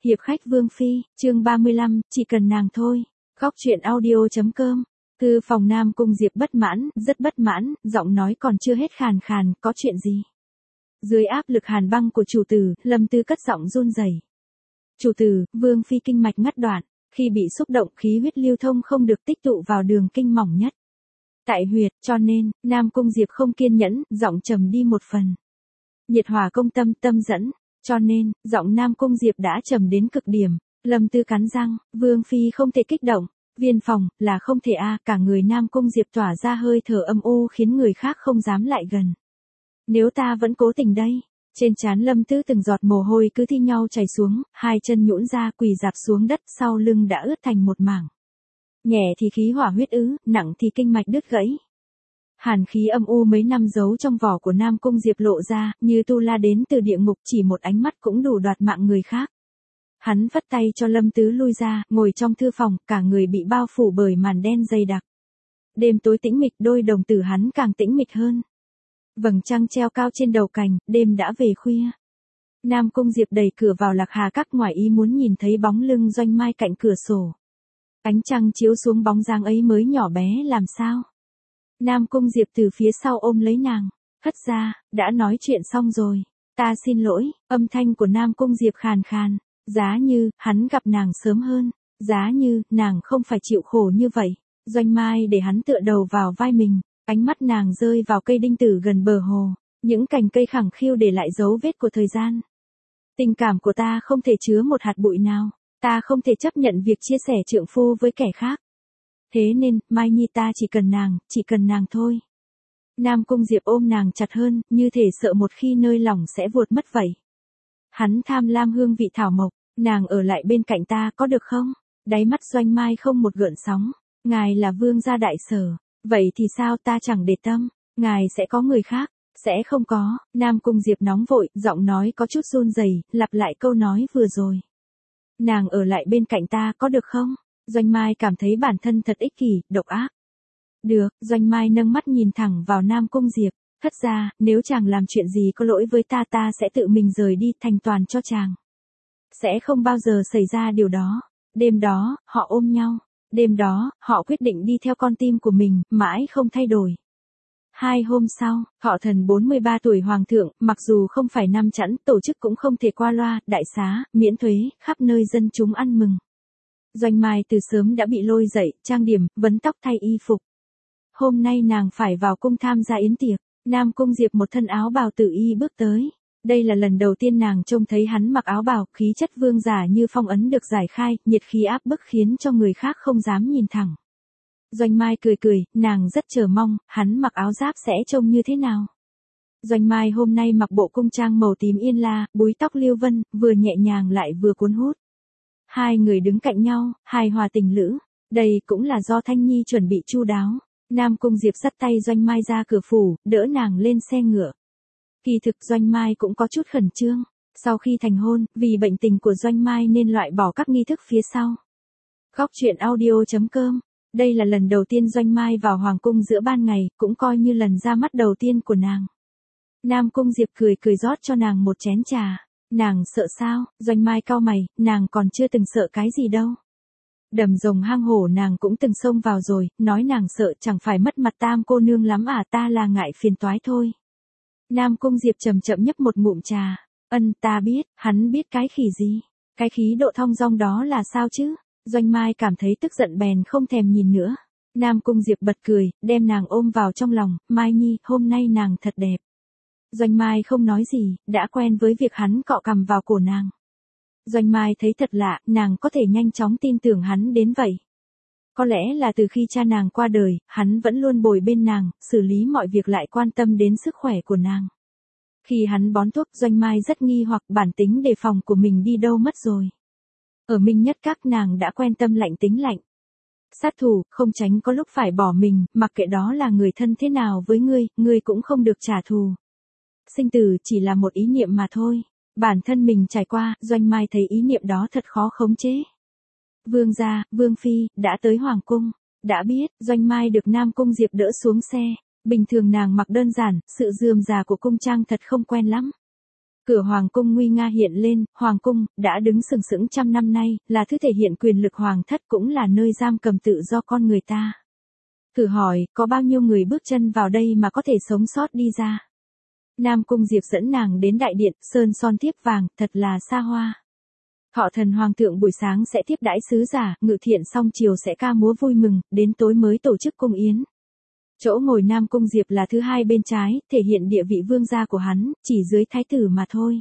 Hiệp khách Vương Phi, chương 35, chỉ cần nàng thôi. Góc truyện audio.com. Thư phòng Nam Cung Diệp bất mãn, rất bất mãn, giọng nói còn chưa hết khàn khàn, có chuyện gì? Dưới áp lực hàn băng của chủ tử, Lâm Tư cất giọng run rẩy. Chủ tử, Vương Phi kinh mạch ngắt đoạn, khi bị xúc động khí huyết lưu thông không được tích tụ vào đường kinh mỏng nhất. Tại huyệt, cho nên, Nam Cung Diệp không kiên nhẫn, giọng trầm đi một phần. Nhiệt hỏa công tâm dẫn. Cho nên, giọng Nam Cung Diệp đã trầm đến cực điểm. Lâm Tư cắn răng, Vương Phi không thể kích động. Viên phòng, là không thể cả người Nam Cung Diệp tỏa ra hơi thở âm u khiến người khác không dám lại gần. Nếu ta vẫn cố tình đây. Trên trán Lâm Tư từng giọt mồ hôi cứ thi nhau chảy xuống, hai chân nhũn ra quỳ dạp xuống đất, sau lưng đã ướt thành một mảng. Nhẹ thì khí hỏa huyết ứ, nặng thì kinh mạch đứt gãy. Hàn khí âm u mấy năm giấu trong vỏ của Nam Cung Diệp lộ ra, như tu la đến từ địa ngục, chỉ một ánh mắt cũng đủ đoạt mạng người khác. Hắn vất tay cho Lâm Tứ lui ra, ngồi trong thư phòng, cả người bị bao phủ bởi màn đen dày đặc. Đêm tối tĩnh mịch, đôi đồng tử hắn càng tĩnh mịch hơn. Vầng trăng treo cao trên đầu cành, đêm đã về khuya. Nam Cung Diệp đẩy cửa vào Lạc Hà Các, ngoài ý muốn nhìn thấy bóng lưng Doanh Mai cạnh cửa sổ. Ánh trăng chiếu xuống bóng dáng ấy mới nhỏ bé làm sao. Nam Cung Diệp từ phía sau ôm lấy nàng, hất ra, đã nói chuyện xong rồi. Ta xin lỗi, âm thanh của Nam Cung Diệp khàn khàn. Giá như, hắn gặp nàng sớm hơn. Giá như, nàng không phải chịu khổ như vậy. Doanh Mai để hắn tựa đầu vào vai mình. Ánh mắt nàng rơi vào cây đinh tử gần bờ hồ. Những cành cây khẳng khiu để lại dấu vết của thời gian. Tình cảm của ta không thể chứa một hạt bụi nào. Ta không thể chấp nhận việc chia sẻ trượng phu với kẻ khác. Thế nên, Mai Nhi ta chỉ cần nàng thôi. Nam Cung Diệp ôm nàng chặt hơn, như thể sợ một khi nơi lòng sẽ vuột mất vậy. Hắn tham lam hương vị thảo mộc, nàng ở lại bên cạnh ta có được không? Đáy mắt Doanh Mai không một gợn sóng. Ngài là vương gia đại sở, vậy thì sao ta chẳng để tâm, ngài sẽ có người khác, sẽ không có. Nam Cung Diệp nóng vội, giọng nói có chút run rẩy, lặp lại câu nói vừa rồi. Nàng ở lại bên cạnh ta có được không? Doanh Mai cảm thấy bản thân thật ích kỷ, độc ác. Được, Doanh Mai nâng mắt nhìn thẳng vào Nam Cung Diệp, hất ra, nếu chàng làm chuyện gì có lỗi với ta, ta sẽ tự mình rời đi, thành toàn cho chàng. Sẽ không bao giờ xảy ra điều đó. Đêm đó, họ ôm nhau. Đêm đó, họ quyết định đi theo con tim của mình, mãi không thay đổi. 2 hôm sau, Thọ Thần 43 tuổi hoàng thượng, mặc dù không phải năm chẵn, tổ chức cũng không thể qua loa, đại xá, miễn thuế, khắp nơi dân chúng ăn mừng. Doanh Mai từ sớm đã bị lôi dậy, trang điểm, vấn tóc, thay y phục. Hôm nay nàng phải vào cung tham gia yến tiệc. Nam Cung Diệp một thân áo bào tử y bước tới. Đây là lần đầu tiên nàng trông thấy hắn mặc áo bào, khí chất vương giả như phong ấn được giải khai, nhiệt khí áp bức khiến cho người khác không dám nhìn thẳng. Doanh Mai cười, nàng rất chờ mong, hắn mặc áo giáp sẽ trông như thế nào. Doanh Mai hôm nay mặc bộ cung trang màu tím yên la, búi tóc liêu vân, vừa nhẹ nhàng lại vừa cuốn hút. Hai người đứng cạnh nhau, hài hòa tình lữ. Đây cũng là do Thanh Nhi chuẩn bị chu đáo. Nam Cung Diệp dắt tay Doanh Mai ra cửa phủ, đỡ nàng lên xe ngựa. Kỳ thực Doanh Mai cũng có chút khẩn trương. Sau khi thành hôn, vì bệnh tình của Doanh Mai nên loại bỏ các nghi thức phía sau. Góc truyện audio.com. Đây là lần đầu tiên Doanh Mai vào hoàng cung giữa ban ngày, cũng coi như lần ra mắt đầu tiên của nàng. Nam Cung Diệp cười rót cho nàng một chén trà. Nàng sợ sao? Doanh Mai cau mày, nàng còn chưa từng sợ cái gì đâu. Đầm rồng hang hổ nàng cũng từng xông vào rồi, nói nàng sợ chẳng phải mất mặt Tam cô nương lắm ta là ngại phiền toái thôi. Nam Cung Diệp chậm nhấp một ngụm trà. Ta biết, hắn biết cái khỉ gì? Cái khí độ thong dong đó là sao chứ? Doanh Mai cảm thấy tức giận bèn không thèm nhìn nữa. Nam Cung Diệp bật cười, đem nàng ôm vào trong lòng, Mai Nhi, hôm nay nàng thật đẹp. Doanh Mai không nói gì, đã quen với việc hắn cọ cằm vào cổ nàng. Doanh Mai thấy thật lạ, nàng có thể nhanh chóng tin tưởng hắn đến vậy. Có lẽ là từ khi cha nàng qua đời, hắn vẫn luôn bồi bên nàng, xử lý mọi việc lại quan tâm đến sức khỏe của nàng. Khi hắn bón thuốc, Doanh Mai rất nghi hoặc bản tính đề phòng của mình đi đâu mất rồi. Ở Minh Nhất Các nàng đã quen tâm lạnh tính lạnh. Sát thủ, không tránh có lúc phải bỏ mình, mặc kệ đó là người thân thế nào với ngươi cũng không được trả thù. Sinh tử chỉ là một ý niệm mà thôi. Bản thân mình trải qua, Doanh Mai thấy ý niệm đó thật khó khống chế. Vương gia, Vương Phi, đã tới Hoàng Cung. Đã biết, Doanh Mai được Nam Cung Diệp đỡ xuống xe. Bình thường nàng mặc đơn giản, sự rườm rà của cung trang thật không quen lắm. Cửa hoàng cung nguy nga hiện lên, hoàng cung, đã đứng sừng sững trăm năm nay, là thứ thể hiện quyền lực hoàng thất cũng là nơi giam cầm tự do con người ta. Thử hỏi, có bao nhiêu người bước chân vào đây mà có thể sống sót đi ra? Nam Cung Diệp dẫn nàng đến đại điện, sơn son thiếp vàng, thật là xa hoa. Thọ thần hoàng thượng buổi sáng sẽ tiếp đãi sứ giả, ngự thiện xong chiều sẽ ca múa vui mừng, đến tối mới tổ chức cung yến. Chỗ ngồi Nam Cung Diệp là thứ hai bên trái, thể hiện địa vị vương gia của hắn, chỉ dưới thái tử mà thôi.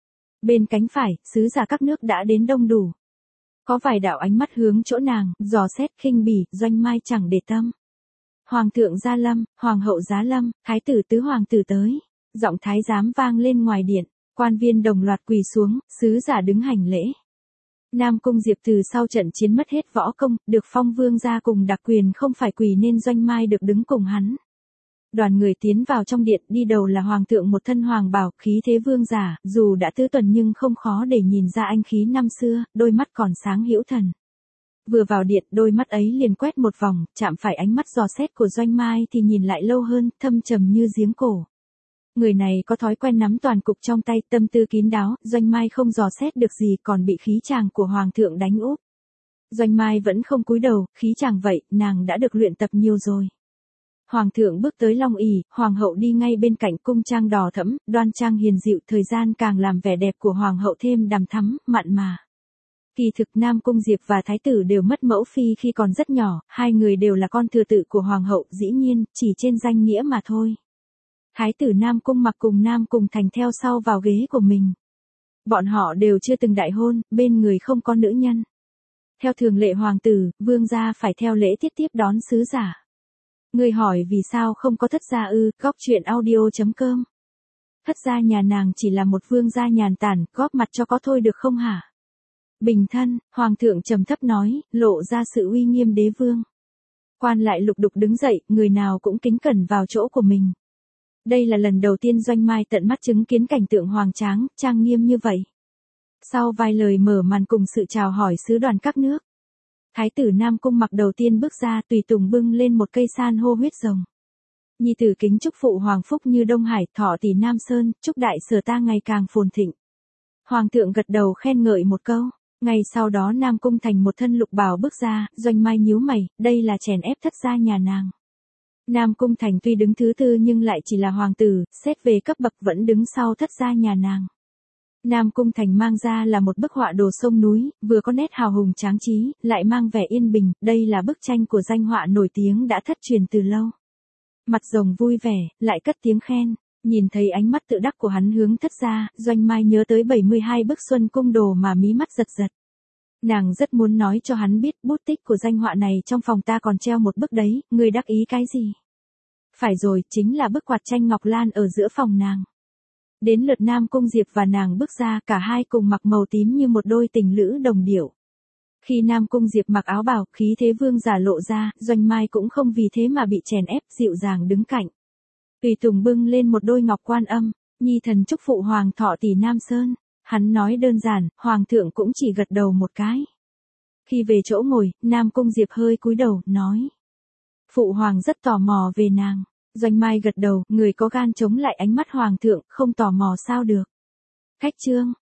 Bên cánh phải, sứ giả các nước đã đến đông đủ. Có vài đạo ánh mắt hướng chỗ nàng, dò xét khinh bỉ, Doanh Mai chẳng để tâm. Hoàng thượng Gia Lâm, hoàng hậu Giá Lâm, thái tử tứ hoàng tử tới. Giọng thái giám vang lên ngoài điện, quan viên đồng loạt quỳ xuống, sứ giả đứng hành lễ. Nam Cung Diệp từ sau trận chiến mất hết võ công, được phong vương gia cùng đặc quyền không phải quỳ nên Doanh Mai được đứng cùng hắn. Đoàn người tiến vào trong điện, đi đầu là hoàng thượng một thân hoàng bào, khí thế vương giả, dù đã tứ tuần nhưng không khó để nhìn ra anh khí năm xưa, đôi mắt còn sáng hữu thần. Vừa vào điện, đôi mắt ấy liền quét một vòng, chạm phải ánh mắt dò xét của Doanh Mai thì nhìn lại lâu hơn, thâm trầm như giếng cổ. Người này có thói quen nắm toàn cục trong tay, tâm tư kín đáo, Doanh Mai không dò xét được gì còn bị khí chàng của hoàng thượng đánh úp. Doanh Mai vẫn không cúi đầu, khí chàng vậy, nàng đã được luyện tập nhiều rồi. Hoàng thượng bước tới long ỷ, hoàng hậu đi ngay bên cạnh, cung trang đỏ thẫm, đoan trang hiền dịu, thời gian càng làm vẻ đẹp của hoàng hậu thêm đằm thắm, mặn mà. Kỳ thực Nam Cung Diệp và thái tử đều mất mẫu phi khi còn rất nhỏ, hai người đều là con thừa tự của hoàng hậu, dĩ nhiên, chỉ trên danh nghĩa mà thôi. Thái tử Nam Cung Mặc cùng Nam Cung Thành theo sau vào ghế của mình. Bọn họ đều chưa từng đại hôn, bên người không có nữ nhân. Theo thường lệ hoàng tử, vương gia phải theo lễ tiết tiếp đón sứ giả. Người hỏi vì sao không có thất gia ư, góc chuyện audio.com. Thất gia nhà nàng chỉ là một vương gia nhàn tản, góp mặt cho có thôi được không hả? Bình thân, hoàng thượng trầm thấp nói, lộ ra sự uy nghiêm đế vương. Quan lại lục đục đứng dậy, người nào cũng kính cẩn vào chỗ của mình. Đây là lần đầu tiên Doanh Mai tận mắt chứng kiến cảnh tượng hoàng tráng, trang nghiêm như vậy. Sau vài lời mở màn cùng sự chào hỏi sứ đoàn các nước, thái tử Nam Cung Mặc đầu tiên bước ra, tùy tùng bưng lên một cây san hô huyết rồng. Nhi tử kính chúc phụ hoàng phúc như Đông Hải, thọ tỷ Nam Sơn, chúc đại sở ta ngày càng phồn thịnh. Hoàng thượng gật đầu khen ngợi một câu. Ngay sau đó Nam Cung Thành một thân lục bào bước ra, Doanh Mai nhíu mày, đây là chèn ép thất gia nhà nàng. Nam Cung Thành tuy đứng thứ tư nhưng lại chỉ là hoàng tử, xét về cấp bậc vẫn đứng sau thất gia nhà nàng. Nam Cung Thành mang ra là một bức họa đồ sông núi, vừa có nét hào hùng tráng trí, lại mang vẻ yên bình, đây là bức tranh của danh họa nổi tiếng đã thất truyền từ lâu. Mặt rồng vui vẻ, lại cất tiếng khen, nhìn thấy ánh mắt tự đắc của hắn hướng thất gia, Doanh Mai nhớ tới 72 bức Xuân Cung đồ mà mí mắt giật giật. Nàng rất muốn nói cho hắn biết bút tích của danh họa này trong phòng ta còn treo một bức đấy, người đắc ý cái gì? Phải rồi, chính là bức quạt tranh ngọc lan ở giữa phòng nàng. Đến lượt Nam Cung Diệp và nàng bước ra, cả hai cùng mặc màu tím như một đôi tình lữ đồng điệu. Khi Nam Cung Diệp mặc áo bào, khí thế vương giả lộ ra, Doanh Mai cũng không vì thế mà bị chèn ép, dịu dàng đứng cạnh. Tùy tùng bưng lên một đôi ngọc quan âm, nhi thần chúc phụ hoàng thọ tỷ Nam Sơn. Hắn nói đơn giản, hoàng thượng cũng chỉ gật đầu một cái. Khi về chỗ ngồi, Nam Cung Diệp hơi cúi đầu, nói. Phụ hoàng rất tò mò về nàng. Doanh Mai gật đầu, người có gan chống lại ánh mắt hoàng thượng, không tò mò sao được. Khách trương,